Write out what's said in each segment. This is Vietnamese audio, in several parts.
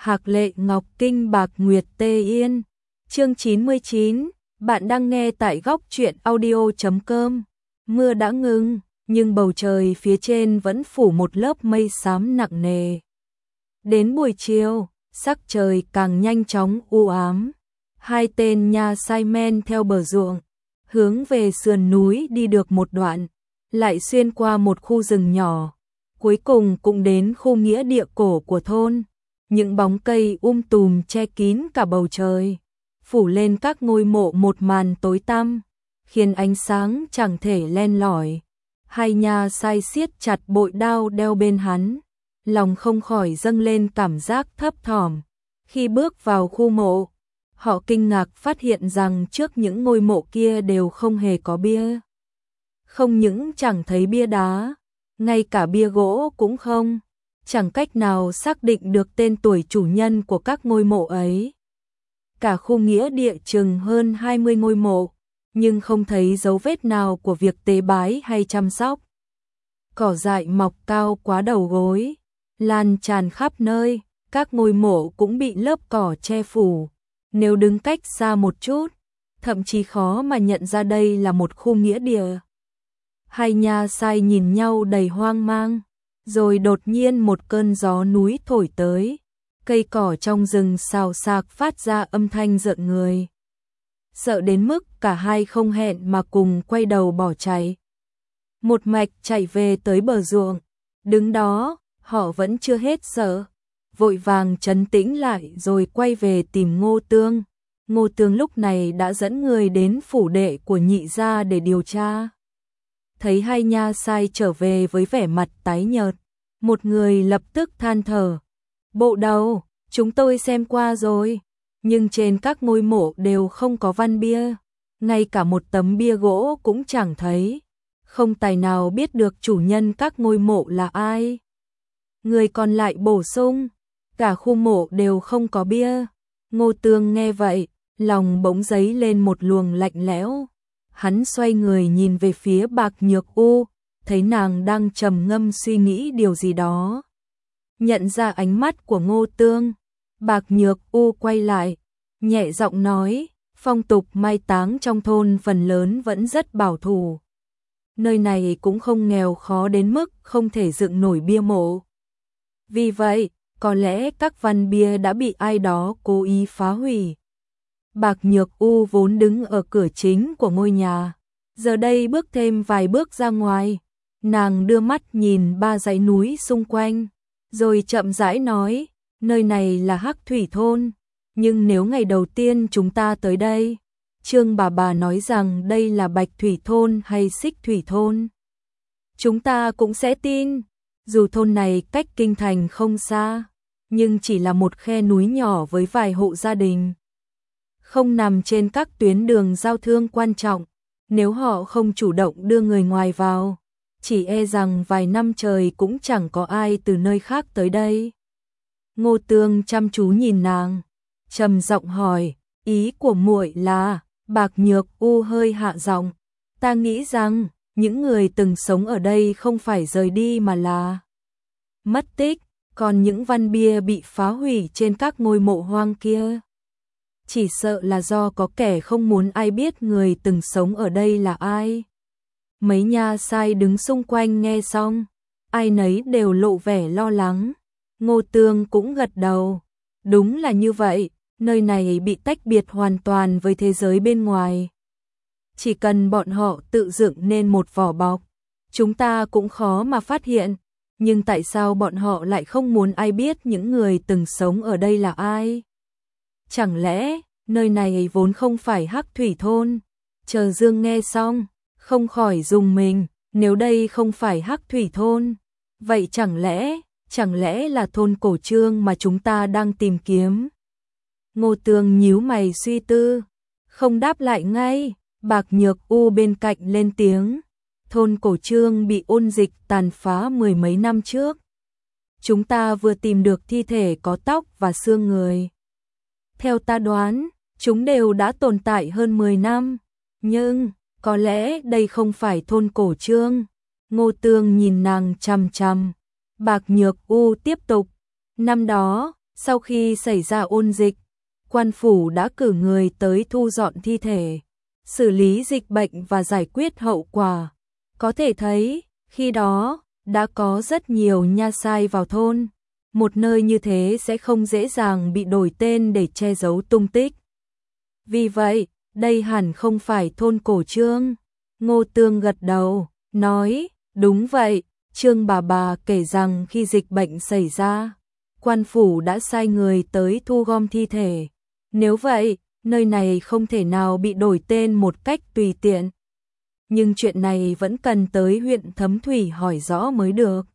Hạc Lệ Ngọc Kinh Bạc Nguyệt Tê Yên. Chương 99, bạn đang nghe tại góc truyện audio.com. Mưa đã ngừng, nhưng bầu trời phía trên vẫn phủ một lớp mây xám nặng nề. Đến buổi chiều, sắc trời càng nhanh chóng u ám. Hai tên nha sai men theo bờ ruộng, hướng về sườn núi đi được một đoạn, lại xuyên qua một khu rừng nhỏ. Cuối cùng cũng đến khu nghĩa địa cổ của thôn. Những bóng cây tùm che kín cả bầu trời, phủ lên các ngôi mộ một màn tối tăm, khiến ánh sáng chẳng thể len lỏi. Hai nha sai siết chặt bội đao đeo bên hắn, lòng không khỏi dâng lên cảm giác thấp thỏm. Khi bước vào khu mộ, họ kinh ngạc phát hiện rằng trước những ngôi mộ kia đều không hề có bia. Không những chẳng thấy bia đá, ngay cả bia gỗ cũng không, chẳng cách nào xác định được tên tuổi chủ nhân của các ngôi mộ ấy. Cả khu nghĩa địa chừng hơn 20 ngôi mộ, nhưng không thấy dấu vết nào của việc tế bái hay chăm sóc. Cỏ dại mọc cao quá đầu gối, lan tràn khắp nơi, các ngôi mộ cũng bị lớp cỏ che phủ. Nếu đứng cách xa một chút, thậm chí khó mà nhận ra đây là một khu nghĩa địa. Hai nha sai nhìn nhau đầy hoang mang, rồi đột nhiên một cơn gió núi thổi tới, cây cỏ trong rừng xào xạc phát ra âm thanh rợn người. Sợ đến mức cả hai không hẹn mà cùng quay đầu bỏ chạy. Một mạch chạy về tới bờ ruộng, đứng đó, họ vẫn chưa hết sợ, vội vàng trấn tĩnh lại rồi quay về tìm Ngô Tương. Ngô Tương lúc này đã dẫn người đến phủ đệ của nhị gia để điều tra. Thấy hai nha sai trở về với vẻ mặt tái nhợt, một người lập tức than thở. Bộ đầu, chúng tôi xem qua rồi, nhưng trên các ngôi mộ đều không có văn bia, ngay cả một tấm bia gỗ cũng chẳng thấy, không tài nào biết được chủ nhân các ngôi mộ là ai. Người còn lại bổ sung, cả khu mộ đều không có bia. Ngô Tương nghe vậy, lòng bỗng dấy lên một luồng lạnh lẽo. Hắn xoay người nhìn về phía Bạc Nhược U, thấy nàng đang trầm ngâm suy nghĩ điều gì đó. Nhận ra ánh mắt của Ngô Tương, Bạc Nhược U quay lại, nhẹ giọng nói, phong tục mai táng trong thôn phần lớn vẫn rất bảo thủ. Nơi này cũng không nghèo khó đến mức không thể dựng nổi bia mộ. Vì vậy, có lẽ các văn bia đã bị ai đó cố ý phá hủy. Bạc Nhược U vốn đứng ở cửa chính của ngôi nhà, giờ đây bước thêm vài bước ra ngoài, nàng đưa mắt nhìn ba dãy núi xung quanh, rồi chậm rãi nói, nơi này là Hắc Thủy thôn, nhưng nếu ngày đầu tiên chúng ta tới đây, Trương bà nói rằng đây là Bạch Thủy thôn hay Xích Thủy thôn, chúng ta cũng sẽ tin. Dù thôn này cách kinh thành không xa, nhưng chỉ là một khe núi nhỏ với vài hộ gia đình, không nằm trên các tuyến đường giao thương quan trọng. Nếu họ không chủ động đưa người ngoài vào, chỉ e rằng vài năm trời cũng chẳng có ai từ nơi khác tới đây. Ngô Tương chăm chú nhìn nàng, trầm giọng hỏi, ý của muội là? Bạc Nhược U hơi hạ giọng, ta nghĩ rằng những người từng sống ở đây không phải rời đi mà là mất tích, còn những văn bia bị phá hủy trên các ngôi mộ hoang kia, chỉ sợ là do có kẻ không muốn ai biết người từng sống ở đây là ai. Mấy nha sai đứng xung quanh nghe xong, ai nấy đều lộ vẻ lo lắng. Ngô Tương cũng gật đầu, đúng là như vậy, nơi này bị tách biệt hoàn toàn với thế giới bên ngoài. Chỉ cần bọn họ tự dựng nên một vỏ bọc, chúng ta cũng khó mà phát hiện. Nhưng tại sao bọn họ lại không muốn ai biết những người từng sống ở đây là ai? Chẳng lẽ nơi này vốn không phải Hắc Thủy thôn? Chờ Dương nghe xong, không khỏi rùng mình, nếu đây không phải Hắc Thủy thôn, vậy chẳng lẽ là thôn Cổ Trương mà chúng ta đang tìm kiếm? Ngô Tương nhíu mày suy tư, không đáp lại ngay. Bạc Nhược U bên cạnh lên tiếng, thôn Cổ Trương bị ôn dịch tàn phá 10 mấy năm trước. Chúng ta vừa tìm được thi thể có tóc và xương người. Theo ta đoán, chúng đều đã tồn tại hơn 10 năm, nhưng có lẽ đây không phải thôn Cổ Trương. Ngô Tương nhìn nàng chằm chằm. Bạc Nhược U tiếp tục, năm đó, Sau khi xảy ra ôn dịch, quan phủ đã cử người tới thu dọn thi thể, xử lý dịch bệnh và giải quyết hậu quả. Có thể thấy, khi đó, đã có rất nhiều nha sai vào thôn. Một nơi như thế sẽ không dễ dàng bị đổi tên để che giấu tung tích. Vì vậy, đây hẳn không phải thôn cổ Trương. Ngô Tương gật đầu, nói, đúng vậy, Trương bà kể rằng khi dịch bệnh xảy ra, quan phủ đã sai người tới thu gom thi thể. Nếu vậy, nơi này không thể nào bị đổi tên một cách tùy tiện. Nhưng chuyện này vẫn cần tới huyện Thấm Thủy hỏi rõ mới được.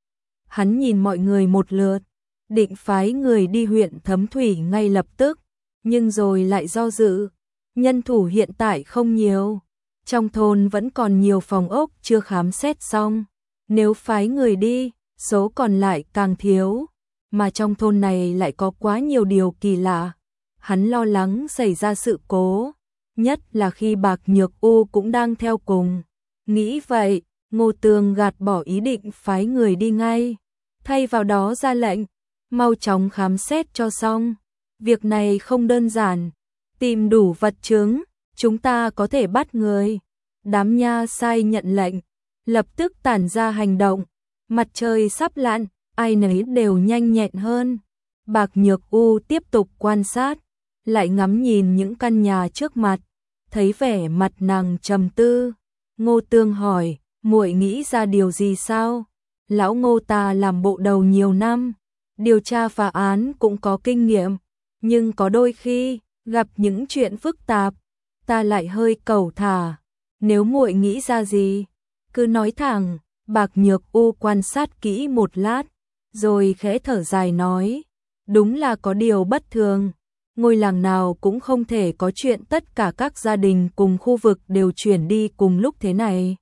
Hắn nhìn mọi người một lượt, định phái người đi huyện Thấm Thủy ngay lập tức, nhưng rồi lại do dự. Nhân thủ hiện tại không nhiều, trong thôn vẫn còn nhiều phòng ốc chưa khám xét xong. Nếu phái người đi, số còn lại càng thiếu, mà trong thôn này lại có quá nhiều điều kỳ lạ. Hắn lo lắng xảy ra sự cố, nhất là khi Bạc Nhược U cũng đang theo cùng. Nghĩ vậy, Ngô Tương gạt bỏ ý định phái người đi ngay, thay vào đó ra lệnh, mau chóng khám xét cho xong. Việc này không đơn giản, tìm đủ vật chứng, chúng ta có thể bắt người. Đám nha sai nhận lệnh, lập tức tản ra hành động. Mặt trời sắp lặn, ai nấy đều nhanh nhẹn hơn. Bạc Nhược U tiếp tục quan sát, lại ngắm nhìn những căn nhà trước mặt, thấy vẻ mặt nàng trầm tư. Ngô Tương hỏi, muội nghĩ ra điều gì sao? Lão Ngô ta làm bộ đầu nhiều năm, điều tra phá án cũng có kinh nghiệm, nhưng có đôi khi gặp những chuyện phức tạp, ta lại hơi cẩu thả. Nếu muội nghĩ ra gì, cứ nói thẳng. Bạc Nhược U quan sát kỹ một lát, rồi khẽ thở dài nói, đúng là có điều bất thường. Ngôi làng nào cũng không thể có chuyện tất cả các gia đình cùng khu vực đều chuyển đi cùng lúc thế này.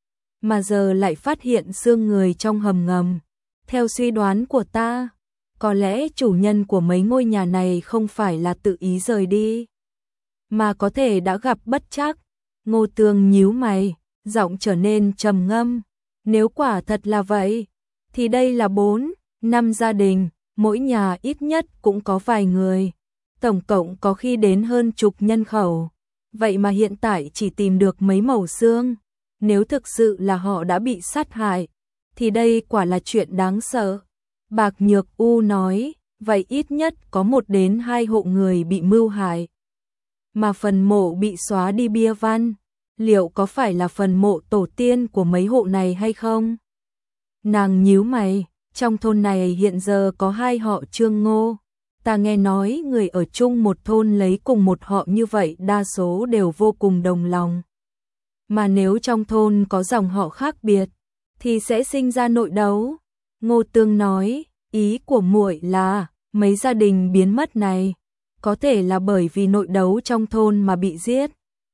Mà giờ lại phát hiện xương người trong hầm ngầm. Theo suy đoán của ta, có lẽ chủ nhân của mấy ngôi nhà này không phải là tự ý rời đi, mà có thể đã gặp bất trắc. Ngô Tương nhíu mày, giọng trở nên trầm ngâm. Nếu quả thật là vậy, thì đây là 4-5 gia đình, mỗi nhà ít nhất cũng có vài người. Tổng cộng có khi đến hơn chục nhân khẩu. Vậy mà hiện tại chỉ tìm được mấy mẩu xương. Nếu thực sự là họ đã bị sát hại, thì đây quả là chuyện đáng sợ. Bạc Nhược U nói, vậy ít nhất có 1 đến 2 hộ người bị mưu hại. Mà phần mộ bị xóa đi bia văn, liệu có phải là phần mộ tổ tiên của mấy hộ này hay không? Nàng nhíu mày, trong thôn này hiện giờ có 2 họ Trương Ngô. Ta nghe nói người ở chung một thôn lấy cùng một họ như vậy đa số đều vô cùng đồng lòng. Mà nếu trong thôn có dòng họ khác biệt, thì sẽ sinh ra nội đấu. Ngô Tương nói, ý của muội là mấy gia đình biến mất này có thể là bởi vì nội đấu trong thôn mà bị giết.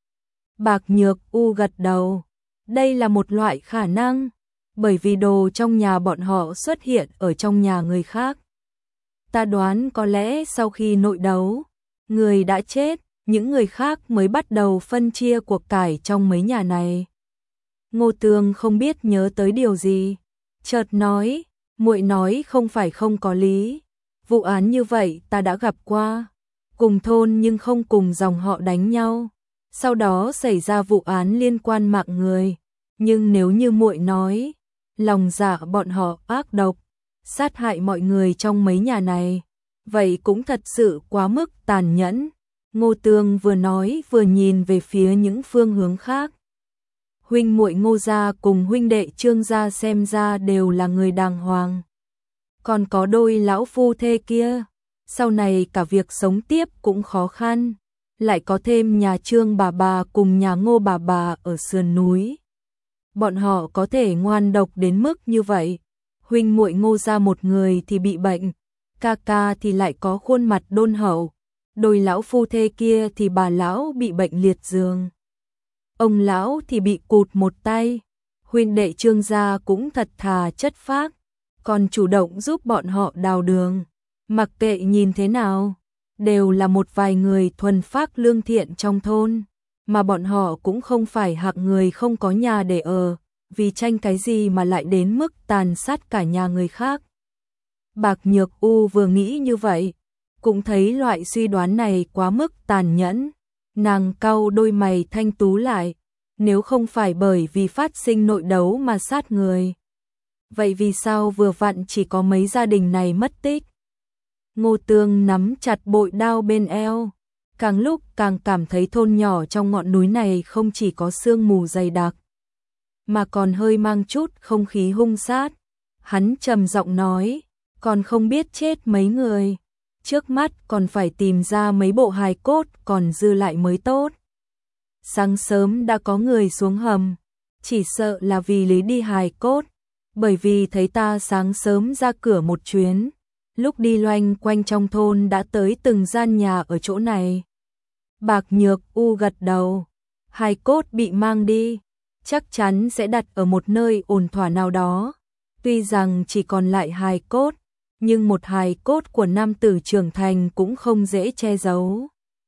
Bạc Nhược U gật đầu, đây là một loại khả năng, bởi vì đồ trong nhà bọn họ xuất hiện ở trong nhà người khác. Ta đoán có lẽ sau khi nội đấu, người đã chết, những người khác mới bắt đầu phân chia của cải trong mấy nhà này. Ngô Tương không biết nhớ tới điều gì, chợt nói, muội nói không phải không có lý. Vụ án như vậy ta đã gặp qua, cùng thôn nhưng không cùng dòng họ đánh nhau. Sau đó xảy ra vụ án liên quan mạng người, nhưng nếu như muội nói, lòng dạ bọn họ ác độc, sát hại mọi người trong mấy nhà này, vậy cũng thật sự quá mức tàn nhẫn. Ngô Tương vừa nói vừa nhìn về phía những phương hướng khác. Huynh muội Ngô gia cùng huynh đệ Trương gia xem ra đều là người đàng hoàng. Còn có đôi lão phu thê kia, sau này cả việc sống tiếp cũng khó khăn. Lại có thêm nhà Trương bà cùng nhà Ngô bà ở sườn núi. Bọn họ có thể ngoan độc đến mức như vậy. Huynh muội Ngô gia một người thì bị bệnh, ca thì lại có khuôn mặt đôn hậu. Đôi lão phu thê kia thì bà lão bị bệnh liệt giường, ông lão thì bị cụt một tay. Huynh đệ Trương gia cũng thật thà chất phác, còn chủ động giúp bọn họ đào đường. Mặc kệ nhìn thế nào, đều là một vài người thuần phác lương thiện trong thôn, mà bọn họ cũng không phải hạng người không có nhà để ở, vì tranh cái gì mà lại đến mức tàn sát cả nhà người khác. Bạc Nhược U vừa nghĩ như vậy, cũng thấy loại suy đoán này quá mức tàn nhẫn. Nàng cau đôi mày thanh tú lại, nếu không phải bởi vì phát sinh nội đấu mà sát người. Vậy vì sao vừa vặn chỉ có mấy gia đình này mất tích? Ngô Tương nắm chặt bội đao bên eo, càng lúc càng cảm thấy thôn nhỏ trong ngọn núi này không chỉ có sương mù dày đặc, mà còn hơi mang chút không khí hung sát. Hắn trầm giọng nói, còn không biết chết mấy người, trước mắt còn phải tìm ra mấy bộ hài cốt còn dư lại mới tốt. Sáng sớm đã có người xuống hầm, chỉ sợ là vì lấy đi hài cốt, bởi vì thấy ta sáng sớm ra cửa một chuyến, lúc đi loanh quanh trong thôn đã tới từng gian nhà ở chỗ này. Bạc Nhược U gật đầu, hài cốt bị mang đi, chắc chắn sẽ đặt ở một nơi ổn thỏa nào đó. Tuy rằng chỉ còn lại hài cốt, nhưng một hài cốt của nam tử trưởng thành cũng không dễ che giấu.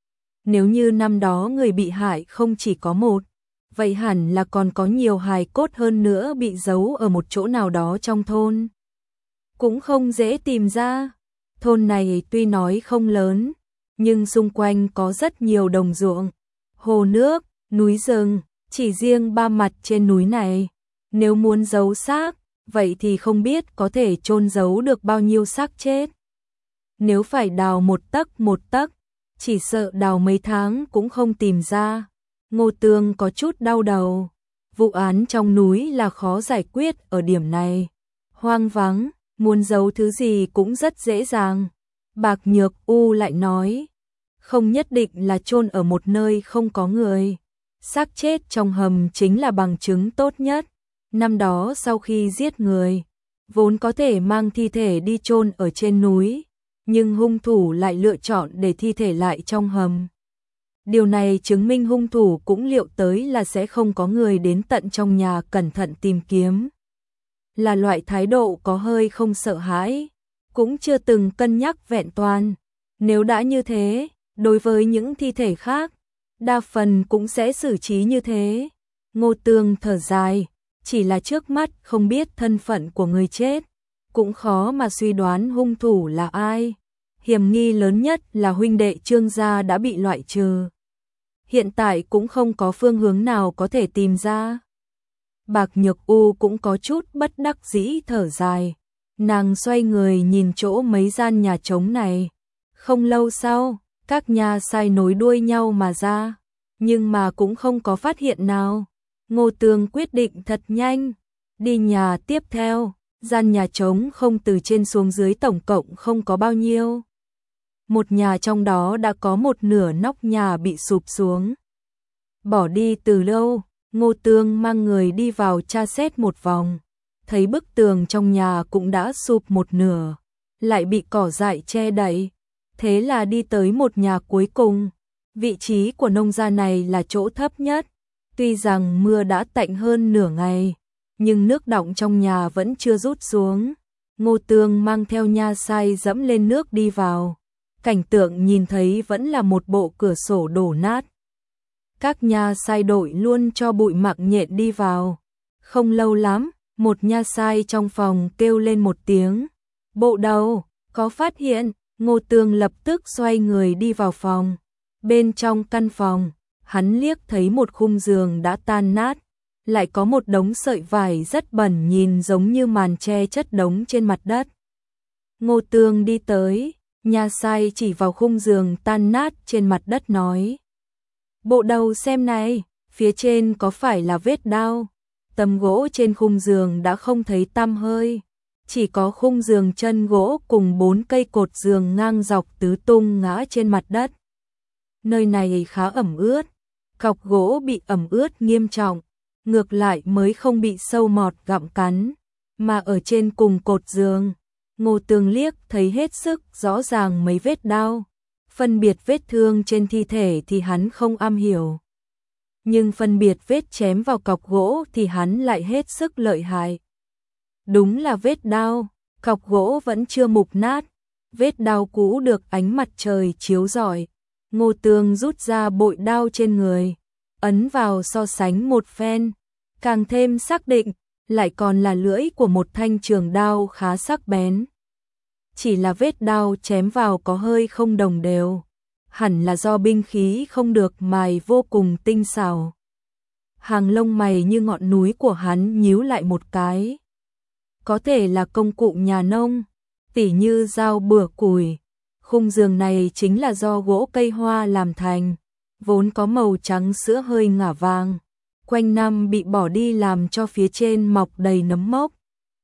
Nếu như năm đó người bị hại không chỉ có một, vậy hẳn là còn có nhiều hài cốt hơn nữa bị giấu ở một chỗ nào đó trong thôn. Cũng không dễ tìm ra. Thôn này tuy nói không lớn, nhưng xung quanh có rất nhiều đồng ruộng, hồ nước, núi rừng, chỉ riêng ba mặt trên núi này. Nếu muốn giấu xác, vậy thì không biết có thể chôn giấu được bao nhiêu xác chết. Nếu phải đào một tấc, chỉ sợ đào mấy tháng cũng không tìm ra. Ngô Tương có chút đau đầu. Vụ án trong núi là khó giải quyết ở điểm này. Hoang vắng, muốn giấu thứ gì cũng rất dễ dàng. Bạc Nhược U lại nói, không nhất định là chôn ở một nơi không có người. Xác chết trong hầm chính là bằng chứng tốt nhất. Năm đó sau khi giết người, vốn có thể mang thi thể đi chôn ở trên núi, nhưng hung thủ lại lựa chọn để thi thể lại trong hầm. Điều này chứng minh hung thủ cũng liệu tới là sẽ không có người đến tận trong nhà cẩn thận tìm kiếm. Là loại thái độ có hơi không sợ hãi, cũng chưa từng cân nhắc vẹn toàn. Nếu đã như thế, đối với những thi thể khác, đa phần cũng sẽ xử trí như thế. Ngô Tương thở dài, chỉ là trước mắt không biết thân phận của người chết, cũng khó mà suy đoán hung thủ là ai. Hiểm nghi lớn nhất là huynh đệ Trương gia đã bị loại trừ. Hiện tại cũng không có phương hướng nào có thể tìm ra. Bạc Nhược U cũng có chút bất đắc dĩ thở dài. Nàng xoay người nhìn chỗ mấy gian nhà trống này. Không lâu sau, các nhà sai nối đuôi nhau mà ra, nhưng mà cũng không có phát hiện nào. Ngô Tương quyết định thật nhanh, đi nhà tiếp theo. Gian nhà trống không từ trên xuống dưới tổng cộng không có bao nhiêu. Một nhà trong đó đã có một nửa nóc nhà bị sụp xuống. Bỏ đi từ lâu, Ngô Tương mang người đi vào tra xét một vòng, thấy bức tường trong nhà cũng đã sụp một nửa, lại bị cỏ dại che đậy. Thế là đi tới một nhà cuối cùng. Vị trí của nông gia này là chỗ thấp nhất. Tuy rằng mưa đã tạnh hơn nửa ngày, nhưng nước đọng trong nhà vẫn chưa rút xuống. Ngô Tương mang theo nha sai dẫm lên nước đi vào. Cảnh tượng nhìn thấy vẫn là một bộ cửa sổ đổ nát. Các nha sai đội luôn cho bụi mặc nhện đi vào. Không lâu lắm, một nha sai trong phòng kêu lên một tiếng. Bộ đầu, có phát hiện. Ngô Tương lập tức xoay người đi vào phòng. Bên trong căn phòng, hắn liếc thấy một khung giường đã tan nát, lại có một đống sợi vải rất bẩn nhìn giống như màn tre chất đống trên mặt đất. Ngô Tương đi tới, nha sai chỉ vào khung giường tan nát trên mặt đất nói. Bộ đầu xem này, phía trên có phải là vết đao? Tấm gỗ trên khung giường đã không thấy tăm hơi, chỉ có khung giường chân gỗ cùng 4 cây cột giường ngang dọc tứ tung ngã trên mặt đất. Nơi này khá ẩm ướt, cọc gỗ bị ẩm ướt nghiêm trọng, ngược lại mới không bị sâu mọt gặm cắn, mà ở trên cùng cột giường, Ngô Tương liếc thấy hết sức rõ ràng mấy vết đao. Phân biệt vết thương trên thi thể thì hắn không am hiểu, nhưng phân biệt vết chém vào cọc gỗ thì hắn lại hết sức lợi hại. Đúng là vết đao, cọc gỗ vẫn chưa mục nát, vết đao cũ được ánh mặt trời chiếu rọi. Ngô Tương rút ra bội đao trên người, ấn vào so sánh một phen, càng thêm xác định, lại còn là lưỡi của một thanh trường đao khá sắc bén. chỉ là vết đao chém vào có hơi không đồng đều, hẳn là do binh khí không được mài vô cùng tinh xảo. Hàng lông mày như ngọn núi của hắn nhíu lại một cái. Có thể là công cụ nhà nông, tỉ như dao bửa củi. Khung giường này chính là do gỗ cây hoa làm thành, vốn có màu trắng sữa hơi ngả vàng, quanh năm bị bỏ đi làm cho phía trên mọc đầy nấm mốc.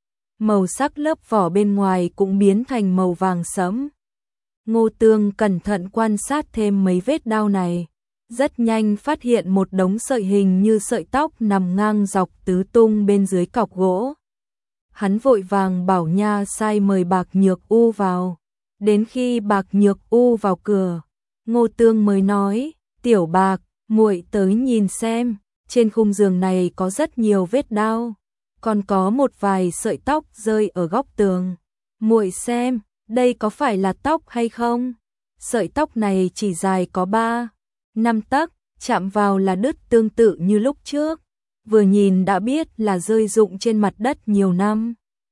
Màu sắc lớp vỏ bên ngoài cũng biến thành màu vàng sẫm. Ngô Tương cẩn thận quan sát thêm mấy vết đao này, rất nhanh phát hiện một đống sợi hình như sợi tóc nằm ngang dọc tứ tung bên dưới cọc gỗ. Hắn vội vàng bảo nha sai mời Bạc Nhược U vào. Đến khi Bạc Nhược U vào cửa, Ngô Tương mới nói, "Tiểu Bạc, muội tới nhìn xem, trên khung giường này có rất nhiều vết đao, còn có một vài sợi tóc rơi ở góc tường. Muội xem, đây có phải là tóc hay không? Sợi tóc này chỉ dài có 3-5 tấc, chạm vào là đứt tương tự như lúc trước, vừa nhìn đã biết là rơi rụng trên mặt đất nhiều năm.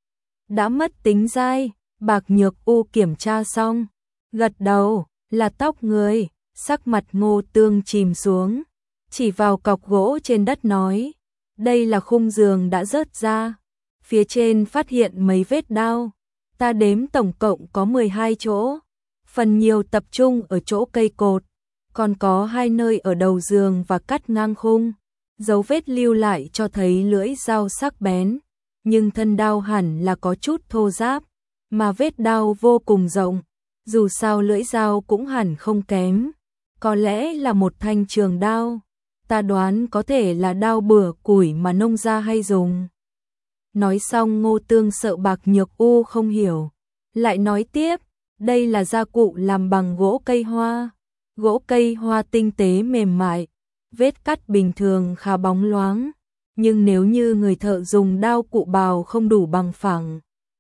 Đã mất tính dai." Bạc Nhược U kiểm tra xong, gật đầu, "Là tóc người." Sắc mặt Ngô Tương chìm xuống, chỉ vào cọc gỗ trên đất nói, "Đây là khung giường đã rớt ra, phía trên phát hiện mấy vết đao, ta đếm tổng cộng có 12 chỗ, phần nhiều tập trung ở chỗ cây cột, còn có 2 nơi ở đầu giường và cắt ngang khung. Dấu vết lưu lại cho thấy lưỡi dao sắc bén, nhưng thân đao hẳn là có chút thô ráp, mà vết đao vô cùng rộng, dù sao lưỡi dao cũng hẳn không kém, có lẽ là một thanh trường đao, ta đoán có thể là đao bửa củi mà nông gia hay dùng." Nói xong Ngô Tương sợ Bạc Nhược U không hiểu, lại nói tiếp, "Đây là gia cụ làm bằng gỗ cây hoa. Gỗ cây hoa tinh tế mềm mại, vết cắt bình thường khá bóng loáng, nhưng nếu như người thợ dùng đao cụ bào không đủ bằng phẳng,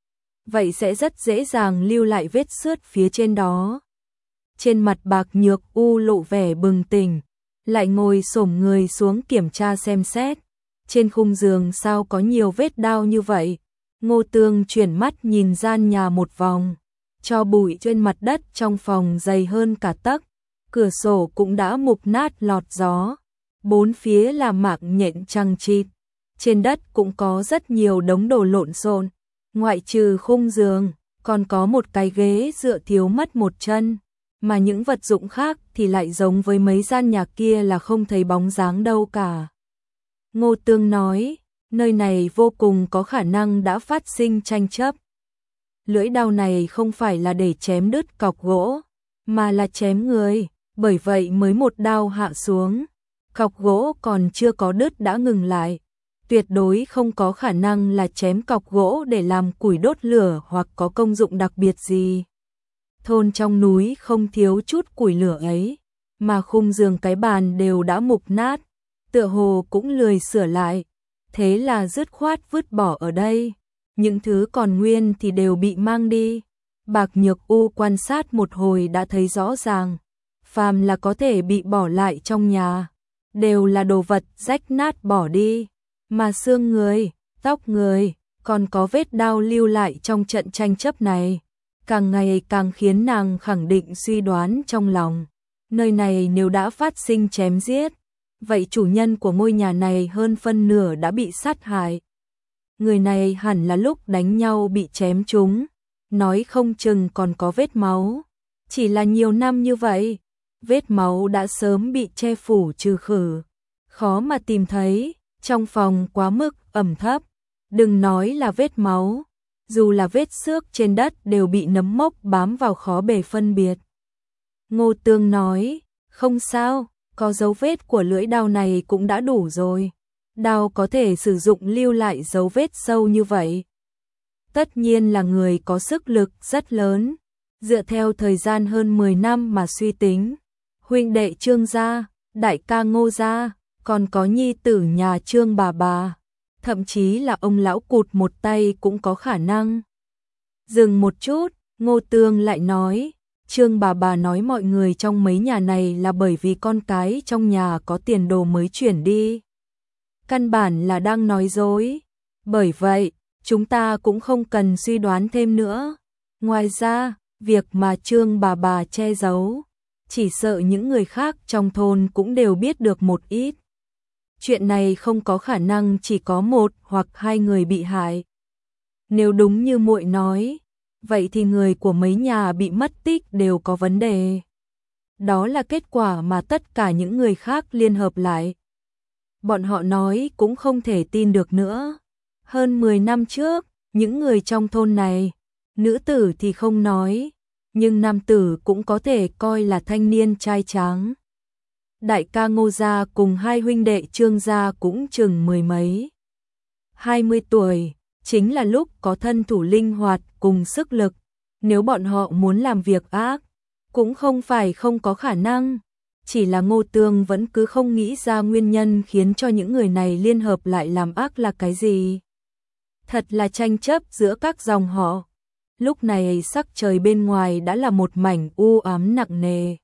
vậy sẽ rất dễ dàng lưu lại vết xước phía trên đó." Trên mặt Bạc Nhược U lộ vẻ bừng tỉnh, lại ngồi xổm người xuống kiểm tra xem xét. Trên khung giường sao có nhiều vết đao như vậy? Ngô Tương chuyển mắt nhìn gian nhà một vòng, cho bụi trên mặt đất trong phòng dày hơn cả tấc, cửa sổ cũng đã mục nát lọt gió, bốn phía là mạng nhện chằng chịt, trên đất cũng có rất nhiều đống đồ lộn xộn, ngoại trừ khung giường, còn có một cái ghế dựa thiếu mất một chân, mà những vật dụng khác thì lại giống với mấy gian nhà kia là không thấy bóng dáng đâu cả. Ngô Tương nói, nơi này vô cùng có khả năng đã phát sinh tranh chấp. Lưỡi đao này không phải là để chém đứt cọc gỗ, mà là chém người, bởi vậy mới một đao hạ xuống. Cọc gỗ còn chưa có đứt đã ngừng lại, tuyệt đối không có khả năng là chém cọc gỗ để làm củi đốt lửa hoặc có công dụng đặc biệt gì. Thôn trong núi không thiếu chút củi lửa ấy, mà khung giường cái bàn đều đã mục nát, tựa hồ cũng lười sửa lại, thế là dứt khoát vứt bỏ ở đây, những thứ còn nguyên thì đều bị mang đi. Bạc Nhược U quan sát một hồi đã thấy rõ ràng, phàm là có thể bị bỏ lại trong nhà, đều là đồ vật rách nát bỏ đi, mà xương người, tóc người, còn có vết đao lưu lại trong trận tranh chấp này, càng ngày càng khiến nàng khẳng định suy đoán trong lòng. Nơi này nếu đã phát sinh chém giết, vậy chủ nhân của ngôi nhà này hơn phân nửa đã bị sát hại. Người này hẳn là lúc đánh nhau bị chém trúng, nói không chừng còn có vết máu. Chỉ là nhiều năm như vậy, vết máu đã sớm bị che phủ trừ khử, khó mà tìm thấy, trong phòng quá mức ẩm thấp, đừng nói là vết máu, dù là vết xước trên đất đều bị nấm mốc bám vào khó bề phân biệt. Ngô Tương nói, không sao, có dấu vết của lưỡi đao này cũng đã đủ rồi. Đao có thể sử dụng lưu lại dấu vết sâu như vậy, tất nhiên là người có sức lực rất lớn. Dựa theo thời gian hơn 10 năm mà suy tính, huynh đệ Trương gia, đại ca Ngô gia, còn có nhi tử nhà Trương bà, thậm chí là ông lão cụt một tay cũng có khả năng. Dừng một chút, Ngô Tương lại nói, Trương bà nói mọi người trong mấy nhà này là bởi vì con cái trong nhà có tiền đồ mới chuyển đi. Căn bản là đang nói dối. Bởi vậy, chúng ta cũng không cần suy đoán thêm nữa. Ngoài ra, việc mà Trương bà che giấu, chỉ sợ những người khác trong thôn cũng đều biết được một ít. Chuyện này không có khả năng chỉ có một hoặc hai người bị hại. Nếu đúng như muội nói, vậy thì người của mấy nhà bị mất tích đều có vấn đề. Đó là kết quả mà tất cả những người khác liên hợp lại. Bọn họ nói cũng không thể tin được nữa. Hơn 10 năm trước, những người trong thôn này, nữ tử thì không nói, nhưng nam tử cũng có thể coi là thanh niên trai tráng. Đại ca Ngô gia cùng hai huynh đệ Trương gia cũng chừng mười mấy. 20 tuổi, chính là lúc có thân thủ linh hoạt cùng sức lực. Nếu bọn họ muốn làm việc ác, cũng không phải không có khả năng. Chỉ là Ngô Tương vẫn cứ không nghĩ ra nguyên nhân khiến cho những người này liên hợp lại làm ác là cái gì. Thật là tranh chấp giữa các dòng họ. Lúc này sắc trời bên ngoài đã là một mảnh u ám nặng nề.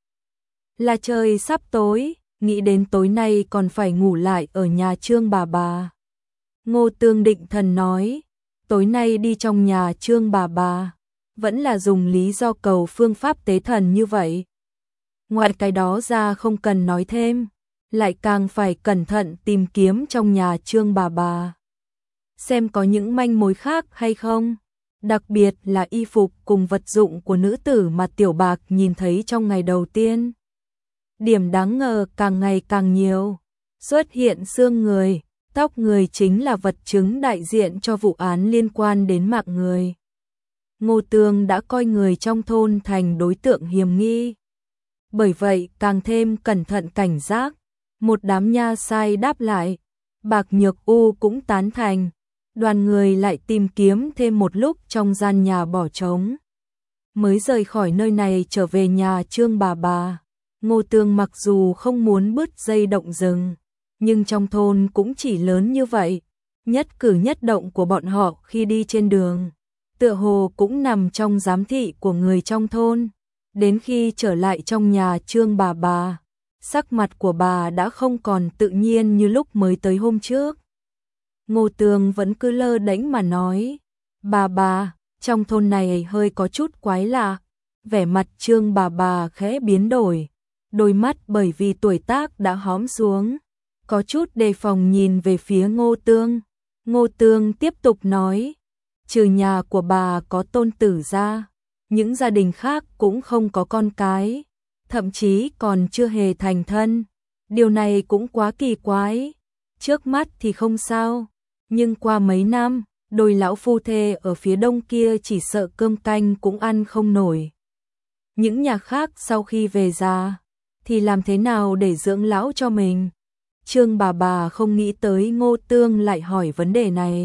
Là trời sắp tối, nghĩ đến tối nay còn phải ngủ lại ở nhà Trương bà. Ngô Tương định thần nói, tối nay đi trong nhà Trương bà, vẫn là dùng lý do cầu phương pháp tế thần như vậy. Ngoài cái đó ra không cần nói thêm, lại càng phải cẩn thận tìm kiếm trong nhà Trương bà. Xem có những manh mối khác hay không, đặc biệt là y phục cùng vật dụng của nữ tử mà Tiểu Bạc nhìn thấy trong ngày đầu tiên. Điểm đáng ngờ càng ngày càng nhiều, xuất hiện xương người, tóc người chính là vật chứng đại diện cho vụ án liên quan đến mạng người. Ngô Tương đã coi người trong thôn thành đối tượng hiểm nghi. Bởi vậy càng thêm cẩn thận cảnh giác, một đám nha sai đáp lại, Bạc Nhược U cũng tán thành. Đoàn người lại tìm kiếm thêm một lúc trong gian nhà bỏ trống. Mới rời khỏi nơi này trở về nhà Trương bà. Ngô Tương mặc dù không muốn bứt dây động rừng, nhưng trong thôn cũng chỉ lớn như vậy. Nhất cử nhất động của bọn họ khi đi trên đường, tựa hồ cũng nằm trong giám thị của người trong thôn. Đến khi trở lại trong nhà Trương bà, sắc mặt của bà đã không còn tự nhiên như lúc mới tới hôm trước. Ngô Tương vẫn cứ lơ đễnh mà nói, bà, trong thôn này hơi có chút quái lạ. Vẻ mặt Trương bà khẽ biến đổi, đôi mắt bởi vì tuổi tác đã hóm xuống, có chút đề phòng nhìn về phía Ngô Tương. Ngô Tương tiếp tục nói, trừ nhà của bà có tôn tử ra, những gia đình khác cũng không có con cái, thậm chí còn chưa hề thành thân. Điều này cũng quá kỳ quái. Trước mắt thì không sao, nhưng qua mấy năm, đôi lão phu thê ở phía đông kia chỉ sợ cơm canh cũng ăn không nổi. Những nhà khác sau khi về già, thì làm thế nào để dưỡng lão cho mình? Trương bà không nghĩ tới Ngô Tương lại hỏi vấn đề này.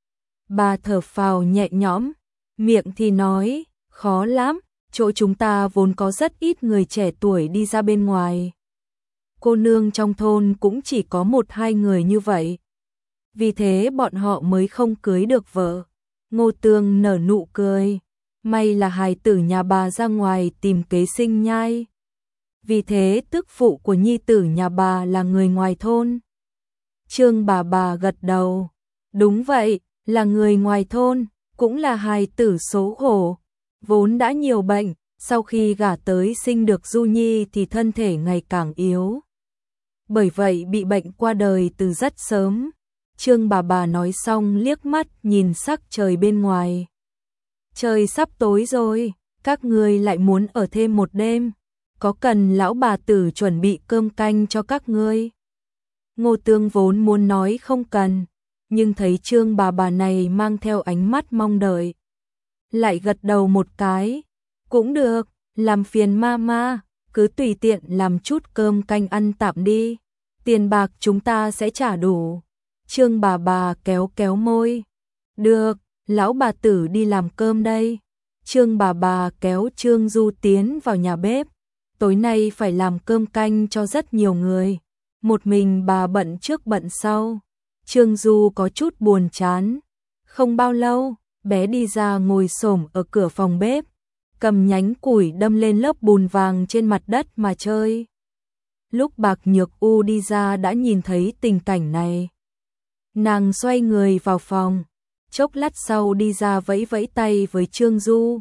Bà thở phào nhẹ nhõm, miệng thì nói, khó lắm, chỗ chúng ta vốn có rất ít người trẻ tuổi đi ra bên ngoài. Cô nương trong thôn cũng chỉ có 1-2 người như vậy. Vì thế bọn họ mới không cưới được vợ. Ngô Tương nở nụ cười, may là hài tử nhà bà ra ngoài tìm kế sinh nhai. Vì thế tức phụ của nhi tử nhà bà là người ngoài thôn. Trương bà gật đầu, đúng vậy, là người ngoài thôn, cũng là hài tử số khổ, vốn đã nhiều bệnh, sau khi gả tới sinh được du nhi thì thân thể ngày càng yếu. Bởi vậy bị bệnh qua đời từ rất sớm. Trương bà nói xong liếc mắt nhìn sắc trời bên ngoài. Trời sắp tối rồi, các ngươi lại muốn ở thêm một đêm, có cần lão bà tử chuẩn bị cơm canh cho các ngươi? Ngô Tương vốn muốn nói không cần, nhưng thấy Trương bà này mang theo ánh mắt mong đợi, lại gật đầu một cái, cũng được, làm phiền mama, cứ tùy tiện làm chút cơm canh ăn tạm đi, tiền bạc chúng ta sẽ trả đủ. Trương bà kéo kéo môi, được, lão bà tử đi làm cơm đây. Trương bà kéo Trương Du tiến vào nhà bếp, tối nay phải làm cơm canh cho rất nhiều người, một mình bà bận trước bận sau. Trương Du có chút buồn chán. Không bao lâu, bé đi ra ngồi xổm ở cửa phòng bếp, cầm nhánh củi đâm lên lớp bùn vàng trên mặt đất mà chơi. Lúc Bạc Nhược U đi ra đã nhìn thấy tình cảnh này. Nàng xoay người vào phòng, chốc lát sau đi ra vẫy vẫy tay với Trương Du.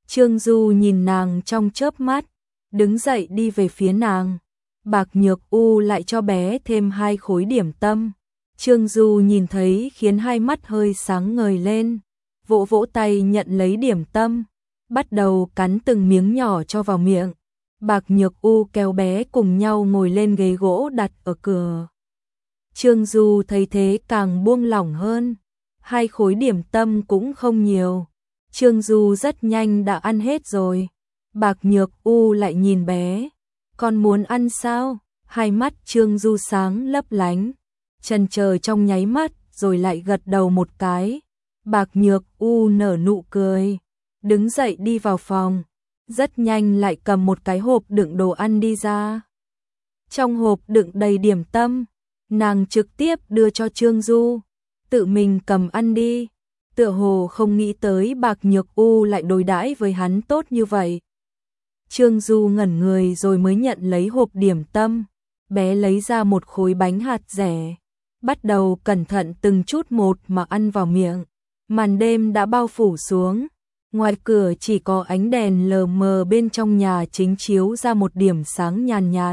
Trương Du nhìn nàng trong chớp mắt, đứng dậy đi về phía nàng. Bạc Nhược U lại cho bé thêm 2 khối điểm tâm. Trương Du nhìn thấy khiến hai mắt hơi sáng ngời lên, vỗ vỗ tay nhận lấy điểm tâm, bắt đầu cắn từng miếng nhỏ cho vào miệng. Bạc Nhược U kéo bé cùng nhau ngồi lên ghế gỗ đặt ở cửa. Trương Du thấy thế càng buông lỏng hơn, 2 khối điểm tâm cũng không nhiều. Trương Du rất nhanh đã ăn hết rồi. Bạc Nhược U lại nhìn bé, con muốn ăn sao? Hai mắt Trương Du sáng lấp lánh, chần chờ trong nháy mắt rồi lại gật đầu một cái. Bạc Nhược U nở nụ cười, đứng dậy đi vào phòng, rất nhanh lại cầm một cái hộp đựng đồ ăn đi ra. Trong hộp đựng đầy điểm tâm, nàng trực tiếp đưa cho Trương Du, tự mình cầm ăn đi. Tựa hồ không nghĩ tới Bạc Nhược U lại đối đãi với hắn tốt như vậy. Trương Du ngẩn người rồi mới nhận lấy hộp điểm tâm, bé lấy ra một khối bánh hạt dẻ, bắt đầu cẩn thận từng chút một mà ăn vào miệng. Màn đêm đã bao phủ xuống, ngoài cửa chỉ có ánh đèn lờ mờ bên trong nhà chính chiếu ra một điểm sáng nhàn nhạt.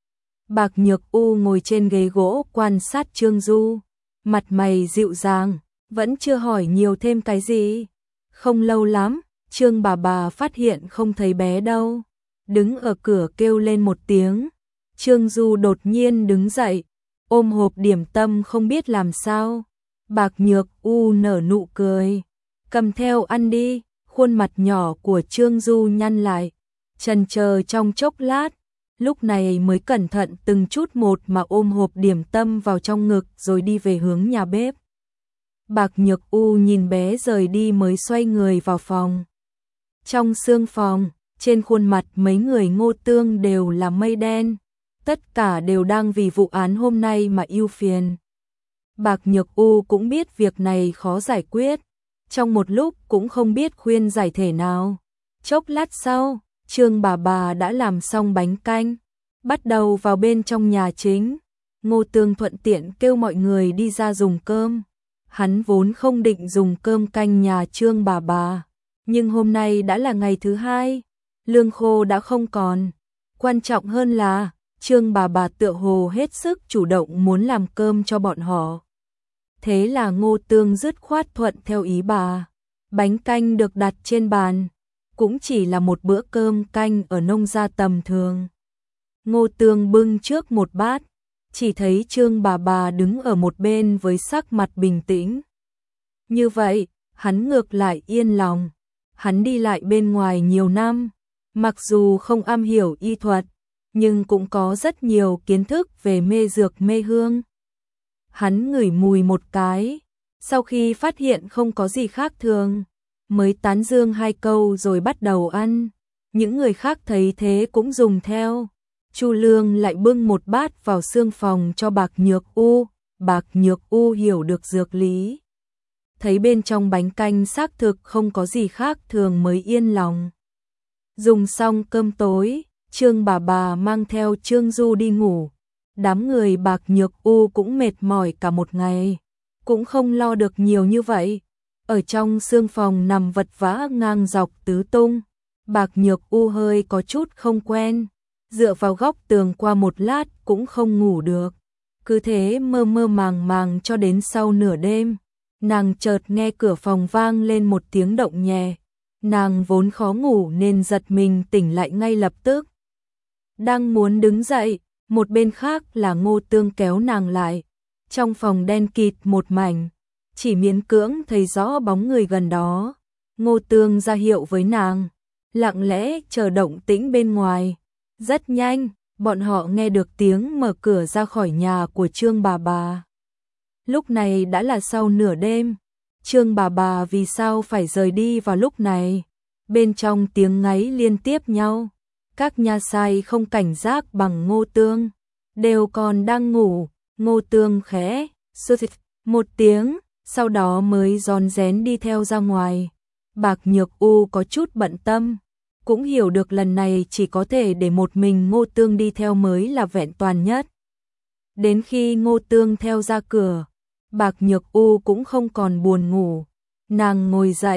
Bạc Nhược U ngồi trên ghế gỗ quan sát Trương Du, mặt mày dịu dàng, vẫn chưa hỏi nhiều thêm cái gì. Không lâu lắm, Trương bà phát hiện không thấy bé đâu, đứng ở cửa kêu lên một tiếng. Trương Du đột nhiên đứng dậy, ôm hộp điểm tâm không biết làm sao. Bạc Nhược U nở nụ cười, cầm theo ăn đi. Khuôn mặt nhỏ của Trương Du nhăn lại, chần chờ trong chốc lát, lúc này mới cẩn thận từng chút một mà ôm hộp điểm tâm vào trong ngực rồi đi về hướng nhà bếp. Bạc Nhược U nhìn bé rời đi mới xoay người vào phòng. Trong sương phòng, trên khuôn mặt mấy người Ngô Tương đều là mây đen, tất cả đều đang vì vụ án hôm nay mà ưu phiền. Bạc Nhược U cũng biết việc này khó giải quyết, trong một lúc cũng không biết khuyên giải thể nào. Chốc lát sau, Trương bà đã làm xong bánh canh, bắt đầu vào bên trong nhà chính. Ngô Tương thuận tiện kêu mọi người đi ra dùng cơm. Hắn vốn không định dùng cơm canh nhà Trương bà, nhưng hôm nay đã là ngày thứ 2, lương khô đã không còn. Quan trọng hơn là, Trương bà tựa hồ hết sức chủ động muốn làm cơm cho bọn họ. Thế là Ngô Tương dứt khoát thuận theo ý bà. Bánh canh được đặt trên bàn, cũng chỉ là một bữa cơm canh ở nông gia tầm thường. Ngô Tương bưng trước một bát, chỉ thấy Trương bà đứng ở một bên với sắc mặt bình tĩnh. Như vậy, hắn ngược lại yên lòng. Hắn đi lại bên ngoài nhiều năm, mặc dù không am hiểu y thuật, nhưng cũng có rất nhiều kiến thức về mê dược mê hương. Hắn ngửi mùi một cái, sau khi phát hiện không có gì khác thường, mới tán dương 2 câu rồi bắt đầu ăn. Những người khác thấy thế cũng dùng theo. Chu Lương lại bưng một bát vào xương phòng cho Bạc Nhược U. Bạc Nhược U hiểu được dược lý, thấy bên trong bánh canh xác thực không có gì khác thường mới yên lòng. Dùng xong cơm tối, Trương bà mang theo Trương Du đi ngủ. Đám người Bạc Nhược U cũng mệt mỏi cả một ngày, cũng không lo được nhiều như vậy. Ở trong xương phòng nằm vật vã ngang dọc tứ tung, Bạc Nhược U hơi có chút không quen, dựa vào góc tường qua một lát cũng không ngủ được. Cứ thế mơ mơ màng màng cho đến sau nửa đêm, nàng chợt nghe cửa phòng vang lên một tiếng động nhẹ. Nàng vốn khó ngủ nên giật mình tỉnh lại ngay lập tức. Đang muốn đứng dậy, một bên khác là Ngô Tương kéo nàng lại. Trong phòng đen kịt một mảnh, chỉ miễn cưỡng thấy rõ bóng người gần đó. Ngô Tương ra hiệu với nàng, lặng lẽ chờ động tĩnh bên ngoài. Rất nhanh, bọn họ nghe được tiếng mở cửa ra khỏi nhà của Trương bà. Lúc này đã là sau nửa đêm. Trương bà vì sao phải rời đi vào lúc này? Bên trong tiếng ngáy liên tiếp nhau. Các nha sai không cảnh giác bằng Ngô Tương, đều còn đang ngủ. Ngô Tương khẽ sụt một tiếng, sau đó mới rón rén đi theo ra ngoài. Bạc Nhược U có chút bận tâm, cũng hiểu được lần này chỉ có thể để một mình Ngô Tương đi theo mới là vẹn toàn nhất. Đến khi Ngô Tương theo ra cửa, Bạc Nhược U cũng không còn buồn ngủ. Nàng ngồi dậy,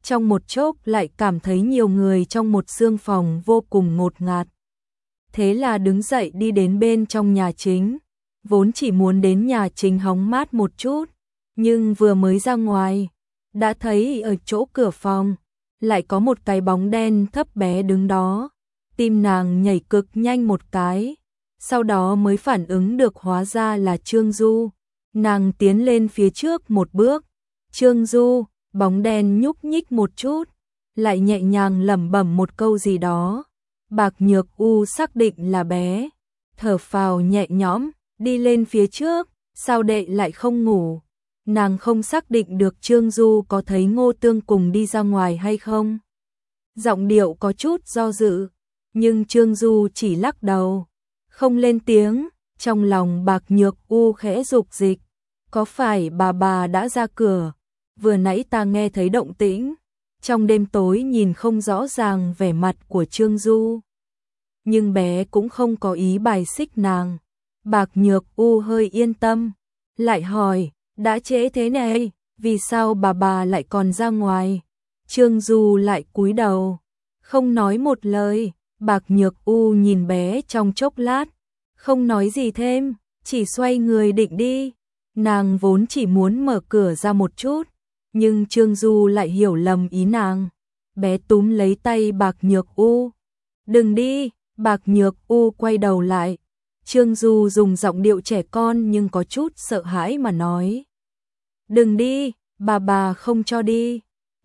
trong một chốc lại cảm thấy nhiều người trong một xương phòng vô cùng ngột ngạt. Thế là đứng dậy đi đến bên trong nhà chính, vốn chỉ muốn đến nhà chính hóng mát một chút, nhưng vừa mới ra ngoài, đã thấy ở chỗ cửa phòng, lại có một cái bóng đen thấp bé đứng đó. Tim nàng nhảy cực nhanh một cái, sau đó mới phản ứng được hóa ra là Trương Du. Nàng tiến lên phía trước một bước, Trương Du, bóng đen nhúc nhích một chút, lại nhẹ nhàng lẩm bẩm một câu gì đó. Bạc Nhược U xác định là bé, thở phào nhẹ nhõm, đi lên phía trước, sao đệ lại không ngủ? Nàng không xác định được Trương Du có thấy Ngô Tương cùng đi ra ngoài hay không. Giọng điệu có chút do dự, nhưng Trương Du chỉ lắc đầu, không lên tiếng. Trong lòng Bạc Nhược U khẽ dục dịch, có phải bà đã ra cửa? Vừa nãy ta nghe thấy động tĩnh, trong đêm tối nhìn không rõ ràng vẻ mặt của Trương Du. Nhưng bé cũng không có ý bài xích nàng. Bạc Nhược U hơi yên tâm, lại hỏi, đã trễ thế này, vì sao bà lại còn ra ngoài? Trương Du lại cúi đầu, không nói một lời. Bạc Nhược U nhìn bé trong chốc lát, không nói gì thêm, chỉ xoay người định đi. Nàng vốn chỉ muốn mở cửa ra một chút, nhưng Trương Du lại hiểu lầm ý nàng. Bé túm lấy tay Bạc Nhược U. Đừng đi. Bạc Nhược U quay đầu lại. Trương Du dùng giọng điệu trẻ con nhưng có chút sợ hãi mà nói. Đừng đi, bà không cho đi.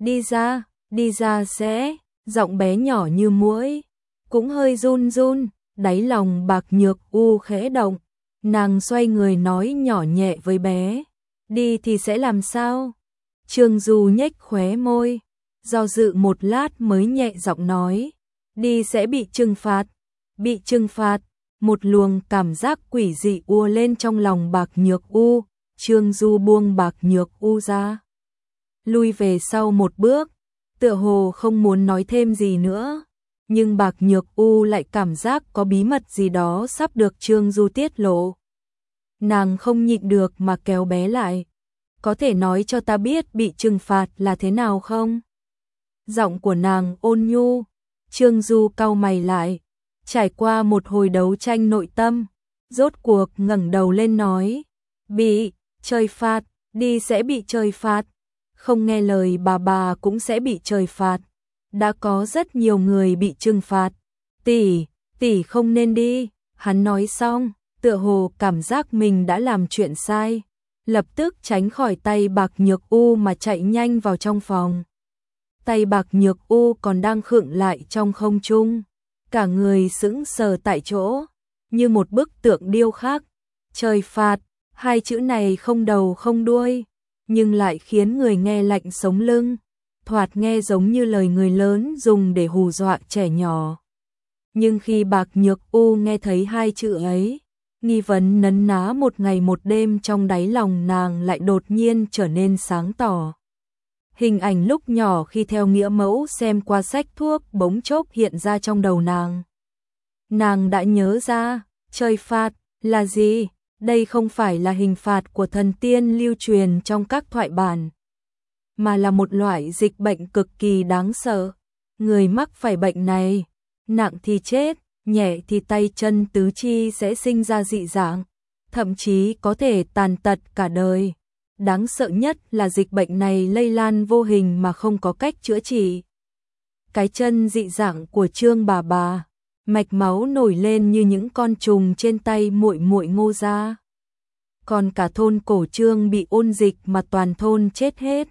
Đi ra sẽ. Giọng bé nhỏ như muỗi, cũng hơi run run, đáy lòng Bạc Nhược U khẽ động. Nàng xoay người nói nhỏ nhẹ với bé. Đi thì sẽ làm sao? Trương Du nhếch khóe môi, do dự một lát mới nhẹ giọng nói. Đi sẽ bị trừng phạt. Bị trừng phạt. Một luồng cảm giác quỷ dị ùa lên trong lòng Bạc Nhược U. Trương Du buông Bạc Nhược U ra, lui về sau một bước, tựa hồ không muốn nói thêm gì nữa. Nhưng Bạc Nhược U lại cảm giác có bí mật gì đó sắp được Trương Du tiết lộ. Nàng không nhịn được mà kéo bé lại. Có thể nói cho ta biết bị trừng phạt là thế nào không? Giọng của nàng ôn nhu. Trương Du cau mày lại, trải qua một hồi đấu tranh nội tâm, rốt cuộc ngẩng đầu lên nói. Bị trời phạt, đi sẽ bị trời phạt. Không nghe lời bà cũng sẽ bị trời phạt. Đã có rất nhiều người bị trừng phạt. Tỷ không nên đi. Hắn nói xong, tựa hồ cảm giác mình đã làm chuyện sai, lập tức tránh khỏi tay Bạc Nhược U mà chạy nhanh vào trong phòng. Tay Bạc Nhược U còn đang khựng lại trong không trung, cả người sững sờ tại chỗ, như một bức tượng điêu khắc. Trời phạt, hai chữ này không đầu không đuôi, nhưng lại khiến người nghe lạnh sống lưng, thoạt nghe giống như lời người lớn dùng để hù dọa trẻ nhỏ. Nhưng khi Bạc Nhược U nghe thấy hai chữ ấy, nghi vấn nấn ná một ngày một đêm trong đáy lòng nàng lại đột nhiên trở nên sáng tỏ. Hình ảnh lúc nhỏ khi theo nghĩa mẫu xem qua sách thuốc bỗng chốc hiện ra trong đầu nàng. Nàng đã nhớ ra, trời phạt là gì? Đây không phải là hình phạt của thần tiên lưu truyền trong các thoại bản, mà là một loại dịch bệnh cực kỳ đáng sợ. Người mắc phải bệnh này, nặng thì chết, nhẹ thì tay chân tứ chi sẽ sinh ra dị dạng, thậm chí có thể tàn tật cả đời. Đáng sợ nhất là dịch bệnh này lây lan vô hình mà không có cách chữa trị. Cái chân dị dạng của Trương bà, mạch máu nổi lên như những con trùng trên tay muội muội Ngô gia. Còn cả thôn cổ Trương bị ôn dịch mà toàn thôn chết hết.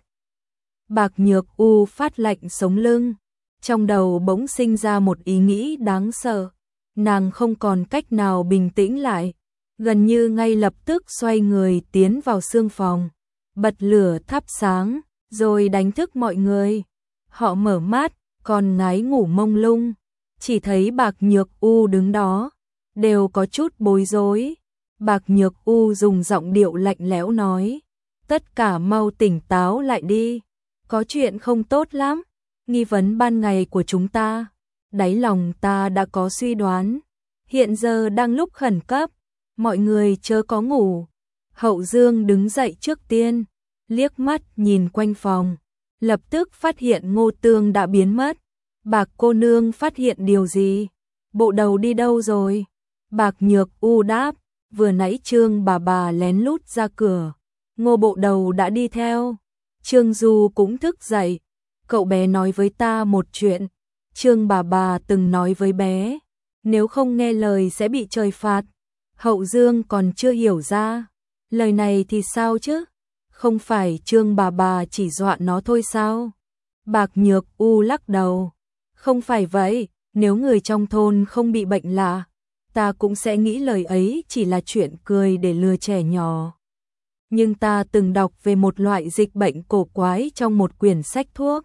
Bạc Nhược U phát lạnh sống lưng, trong đầu bỗng sinh ra một ý nghĩ đáng sợ. Nàng không còn cách nào bình tĩnh lại, gần như ngay lập tức xoay người tiến vào xương phòng, bật lửa thắp sáng, rồi đánh thức mọi người. Họ mở mắt, còn ngái ngủ mông lung, chỉ thấy Bạc Nhược U đứng đó, đều có chút bối rối. Bạc Nhược U dùng giọng điệu lạnh lẽo nói, tất cả mau tỉnh táo lại đi, có chuyện không tốt lắm. Nghi vấn ban ngày của chúng ta, đáy lòng ta đã có suy đoán, hiện giờ đang lúc khẩn cấp, mọi người chớ có ngủ. Hậu Dương đứng dậy trước tiên, liếc mắt nhìn quanh phòng, lập tức phát hiện Ngô Tương đã biến mất. Bạc cô nương phát hiện điều gì? Bộ đầu đi đâu rồi? Bạc Nhược U đáp, vừa nãy Trương bà lén lút ra cửa, Ngô bộ đầu đã đi theo. Trương Du cũng thức dậy, cậu bé nói với ta một chuyện, Trương bà từng nói với bé, nếu không nghe lời sẽ bị trời phạt. Hậu Dương còn chưa hiểu ra, lời này thì sao chứ? Không phải Trương bà chỉ dọa nó thôi sao? Bạc Nhược U lắc đầu, không phải vậy, nếu người trong thôn không bị bệnh lạ, ta cũng sẽ nghĩ lời ấy chỉ là chuyện cười để lừa trẻ nhỏ. Nhưng ta từng đọc về một loại dịch bệnh cổ quái trong một quyển sách thuốc.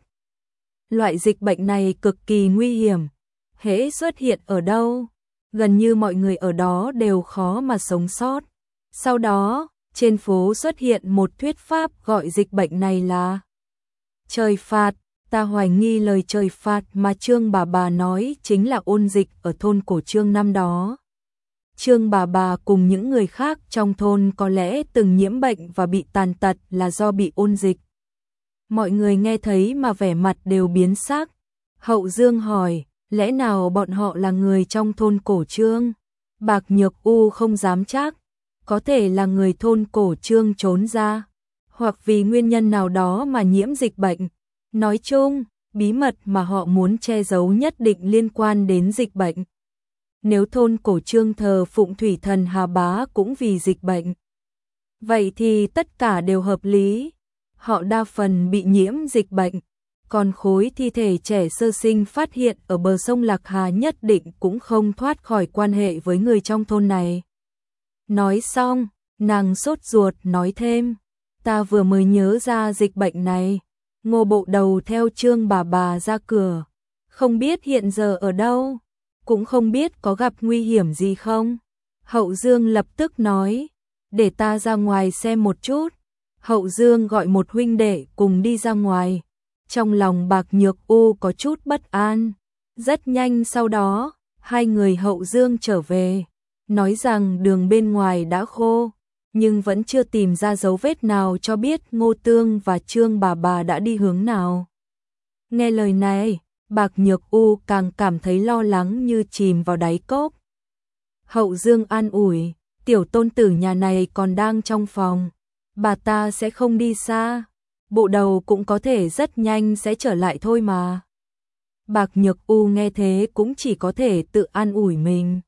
Loại dịch bệnh này cực kỳ nguy hiểm, hễ xuất hiện ở đâu, gần như mọi người ở đó đều khó mà sống sót. Sau đó, trên phố xuất hiện một thuyết pháp gọi dịch bệnh này là trời phạt. Ta hoài nghi lời trời phạt mà Trương bà nói chính là ôn dịch ở thôn cổ Trương năm đó. Trương bà cùng những người khác trong thôn có lẽ từng nhiễm bệnh và bị tàn tật là do bị ôn dịch. Mọi người nghe thấy mà vẻ mặt đều biến sắc. Hậu Dương hỏi, lẽ nào bọn họ là người trong thôn cổ Trương? Bạc Nhược U không dám chắc, có thể là người thôn cổ Trương trốn ra, hoặc vì nguyên nhân nào đó mà nhiễm dịch bệnh. Nói chung, bí mật mà họ muốn che giấu nhất định liên quan đến dịch bệnh. Nếu thôn cổ Trương thờ phụng thủy thần Hà Bá cũng vì dịch bệnh, vậy thì tất cả đều hợp lý. Họ đa phần bị nhiễm dịch bệnh, còn khối thi thể trẻ sơ sinh phát hiện ở bờ sông Lạc Hà nhất định cũng không thoát khỏi quan hệ với người trong thôn này. Nói xong, nàng sốt ruột nói thêm, ta vừa mới nhớ ra dịch bệnh này. Ngô bộ đầu theo Trương bà ra cửa, không biết hiện giờ ở đâu, cũng không biết có gặp nguy hiểm gì không. Hậu Dương lập tức nói, để ta ra ngoài xem một chút. Hậu Dương gọi một huynh đệ cùng đi ra ngoài. Trong lòng Bạc Nhược U có chút bất an. Rất nhanh sau đó, hai người Hậu Dương trở về, nói rằng đường bên ngoài đã khô, nhưng vẫn chưa tìm ra dấu vết nào cho biết Ngô Tương và Trương bà đã đi hướng nào. Nghe lời này, Bạc Nhược U càng cảm thấy lo lắng như chìm vào đáy cốc. Hậu Dương an ủi, tiểu tôn tử nhà này còn đang trong phòng, bà ta sẽ không đi xa, bộ đầu cũng có thể rất nhanh sẽ trở lại thôi mà. Bạc Nhược U nghe thế cũng chỉ có thể tự an ủi mình.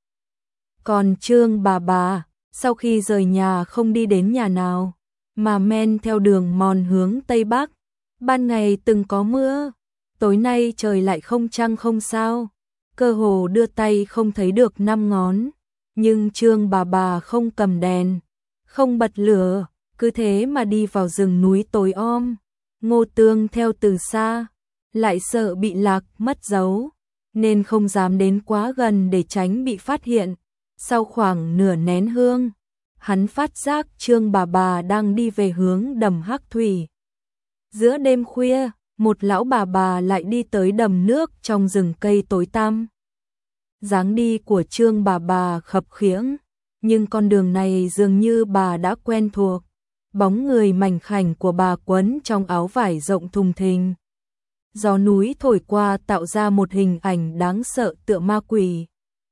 Còn Trương bà sau khi rời nhà không đi đến nhà nào, mà men theo đường mòn hướng Tây Bắc. Ban ngày từng có mưa, tối nay trời lại không trăng không sao, cơ hồ đưa tay không thấy được 5 ngón. Nhưng Trương bà không cầm đèn, không bật lửa, cứ thế mà đi vào rừng núi tối om. Ngô Tương theo từ xa, lại sợ bị lạc mất dấu, nên không dám đến quá gần để tránh bị phát hiện. Sau khoảng nửa nén hương, hắn phát giác Trương bà đang đi về hướng đầm Hắc Thủy. Giữa đêm khuya, một lão bà lại đi tới đầm nước trong rừng cây tối tăm. Dáng đi của Trương bà khập khiễng, nhưng con đường này dường như bà đã quen thuộc. Bóng người mảnh khảnh của bà quấn trong áo vải rộng thùng thình. Gió núi thổi qua tạo ra một hình ảnh đáng sợ tựa ma quỷ.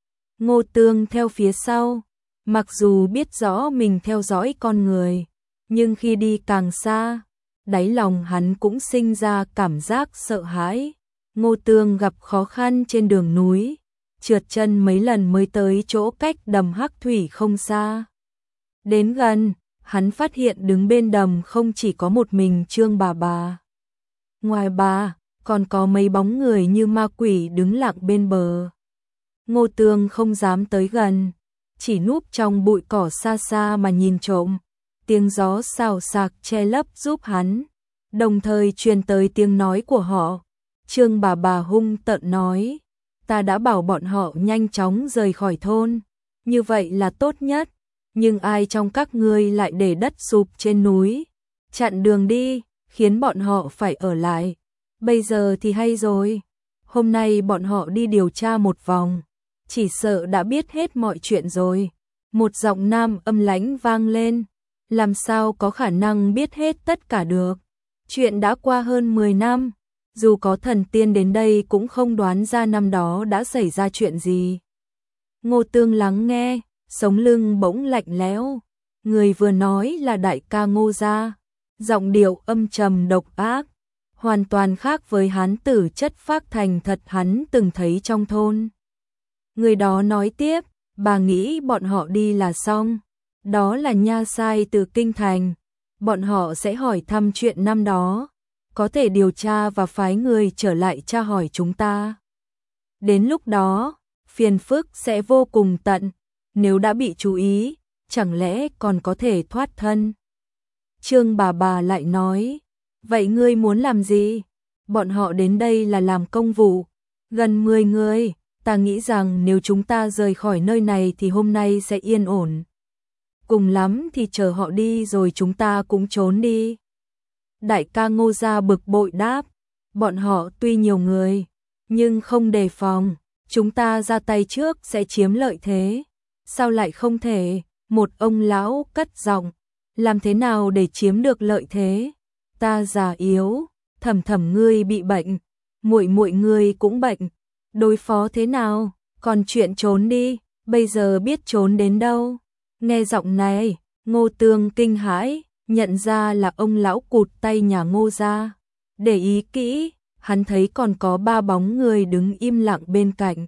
Ngô Tương theo phía sau, mặc dù biết rõ mình theo dõi con người, nhưng khi đi càng xa, đáy lòng hắn cũng sinh ra cảm giác sợ hãi. Ngô Tương gặp khó khăn trên đường núi, trượt chân mấy lần mới tới chỗ cách đầm Hắc Thủy không xa. Đến gần, hắn phát hiện đứng bên đầm không chỉ có một mình Trương bà. Ngoài bà, còn có mấy bóng người như ma quỷ đứng lặng bên bờ. Ngô Tương không dám tới gần, chỉ núp trong bụi cỏ xa xa mà nhìn trộm. Tiếng gió xào xạc che lấp giúp hắn, đồng thời truyền tới tiếng nói của họ. Trương bà hung tợn nói, ta đã bảo bọn họ nhanh chóng rời khỏi thôn, như vậy là tốt nhất, nhưng ai trong các ngươi lại để đất sụp trên núi, chặn đường đi, khiến bọn họ phải ở lại. Bây giờ thì hay rồi, hôm nay bọn họ đi điều tra một vòng, chỉ sợ đã biết hết mọi chuyện rồi. Một giọng nam âm lãnh vang lên, làm sao có khả năng biết hết tất cả được. Chuyện đã qua hơn 10 năm, dù có thần tiên đến đây cũng không đoán ra năm đó đã xảy ra chuyện gì. Ngô Tương lắng nghe, sống lưng bỗng lạnh lẽo. Người vừa nói là đại ca Ngô gia, giọng điệu âm trầm độc ác, hoàn toàn khác với hán tử chất phác thành thật hắn từng thấy trong thôn. Người đó nói tiếp, bà nghĩ bọn họ đi là xong, đó là nha sai từ kinh thành, bọn họ sẽ hỏi thăm chuyện năm đó, có thể điều tra và phái người trở lại tra hỏi chúng ta. Đến lúc đó, phiền phức sẽ vô cùng tận, nếu đã bị chú ý, chẳng lẽ còn có thể thoát thân. Trương bà lại nói, vậy ngươi muốn làm gì? Bọn họ đến đây là làm công vụ, gần 10 người, ta nghĩ rằng nếu chúng ta rời khỏi nơi này thì hôm nay sẽ yên ổn. Cùng lắm thì chờ họ đi rồi chúng ta cũng trốn đi. Đại ca Ngô gia bực bội đáp, bọn họ tuy nhiều người, nhưng không đề phòng, chúng ta ra tay trước sẽ chiếm lợi thế. Sao lại không thể? Một ông lão cất giọng, làm thế nào để chiếm được lợi thế? Ta già yếu, Thẩm ngươi bị bệnh, muội ngươi cũng bệnh, đối phó thế nào? Còn chuyện trốn đi, bây giờ biết trốn đến đâu? Nghe giọng này, Ngô Tương kinh hãi, nhận ra là ông lão cụt tay nhà Ngô gia. Để ý kỹ, hắn thấy còn có 3 bóng người đứng im lặng bên cạnh.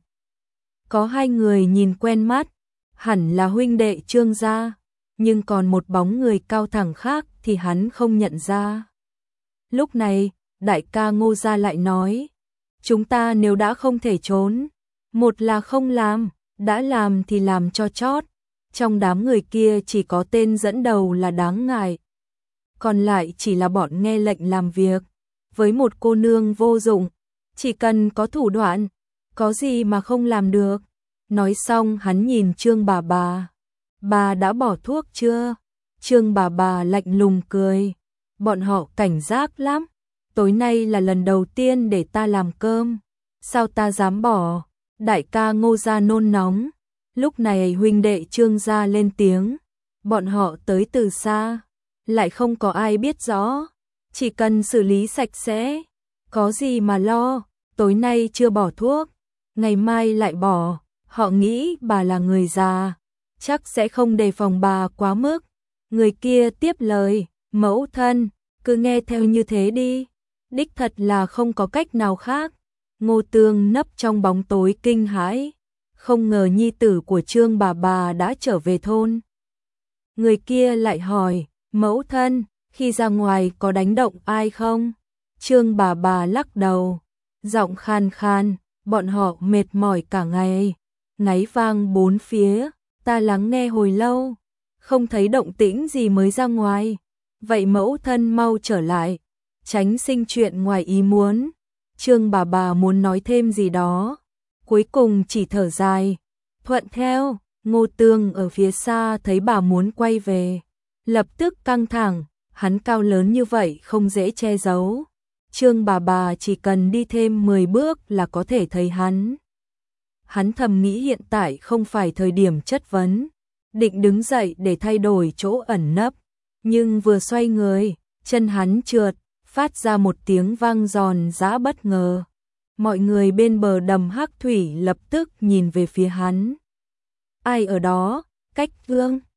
Có 2 người nhìn quen mắt, hẳn là huynh đệ Trương gia, nhưng còn một bóng người cao thẳng khác thì hắn không nhận ra. Lúc này, đại ca Ngô gia lại nói, chúng ta nếu đã không thể trốn, một là không làm, đã làm thì làm cho chót. Trong đám người kia chỉ có tên dẫn đầu là đáng ngại, còn lại chỉ là bọn nghe lệnh làm việc. Với một cô nương vô dụng, chỉ cần có thủ đoạn, có gì mà không làm được. Nói xong hắn nhìn Trương bà đã bỏ thuốc chưa? Trương bà lạnh lùng cười, bọn họ cảnh giác lắm, tối nay là lần đầu tiên để ta làm cơm, sao ta dám bỏ? Đại ca Ngô gia nôn nóng. Lúc này huynh đệ Trương gia lên tiếng, bọn họ tới từ xa, lại không có ai biết rõ, chỉ cần xử lý sạch sẽ, có gì mà lo, tối nay chưa bỏ thuốc, ngày mai lại bỏ, họ nghĩ bà là người già, chắc sẽ không đề phòng bà quá mức. Người kia tiếp lời, mẫu thân, cứ nghe theo như thế đi, đích thật là không có cách nào khác. Ngô Tương nấp trong bóng tối kinh hãi, không ngờ nhi tử của Trương bà đã trở về thôn. Người kia lại hỏi, mẫu thân, khi ra ngoài có đánh động ai không? Trương bà lắc đầu, giọng khan khan, bọn họ mệt mỏi cả ngày, ngáy vang bốn phía, ta lắng nghe hồi lâu, không thấy động tĩnh gì mới ra ngoài. Vậy mẫu thân mau trở lại, tránh sinh chuyện ngoài ý muốn. Trương bà muốn nói thêm gì đó, cuối cùng chỉ thở dài, thuận theo. Ngô Tương ở phía xa thấy bà muốn quay về, lập tức căng thẳng, hắn cao lớn như vậy không dễ che giấu. Trương bà chỉ cần đi thêm 10 bước là có thể thấy hắn. Hắn thầm nghĩ hiện tại không phải thời điểm chất vấn, định đứng dậy để thay đổi chỗ ẩn nấp, nhưng vừa xoay người, chân hắn trượt, phát ra một tiếng vang giòn giã bất ngờ. Mọi người bên bờ đầm Hắc Thủy lập tức nhìn về phía hắn. Ai ở đó? Cách Vương.